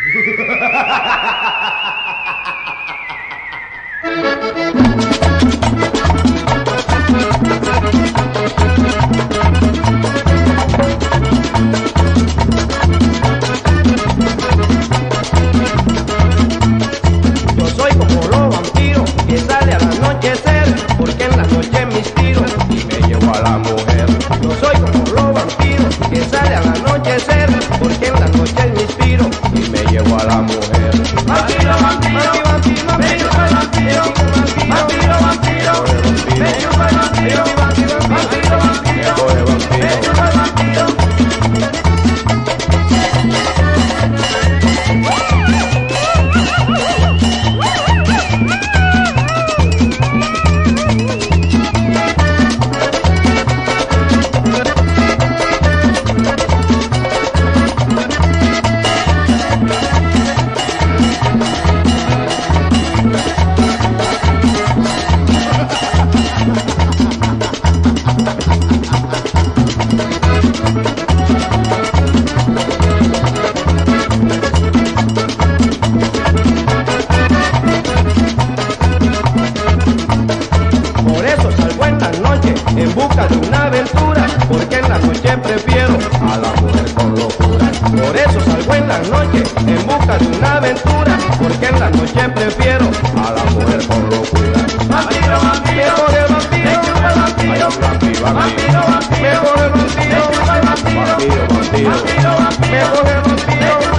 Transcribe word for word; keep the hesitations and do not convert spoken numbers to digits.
Yo soy como los vampiros que sale al anochecer, porque en la noche me inspiro y me llevo a la mujer. Yo soy como los vampiros que sale al anochecer, porque en la noche me inspiro y me llevo a la mujer. Vampiro, vampiro, vampiro, me chupa el vampiro, vampiro, vampiro, me chupa el vampiro, vampiro, vampiro, me chupa el vampiro. En busca de una aventura, porque en la noche prefiero a la mujer con locura. Por eso salgo en la noche en busca de una aventura, porque en la noche prefiero a la mujer con locura. Vampiro, vampiro, mejor el vampiro, me chupa el vampiro, vampiro, vampiro, vampiro, mejor el vampiro, me chupa el vampiro, vampiro, vampiro, vampiro, vampiro, mejor el vampiro.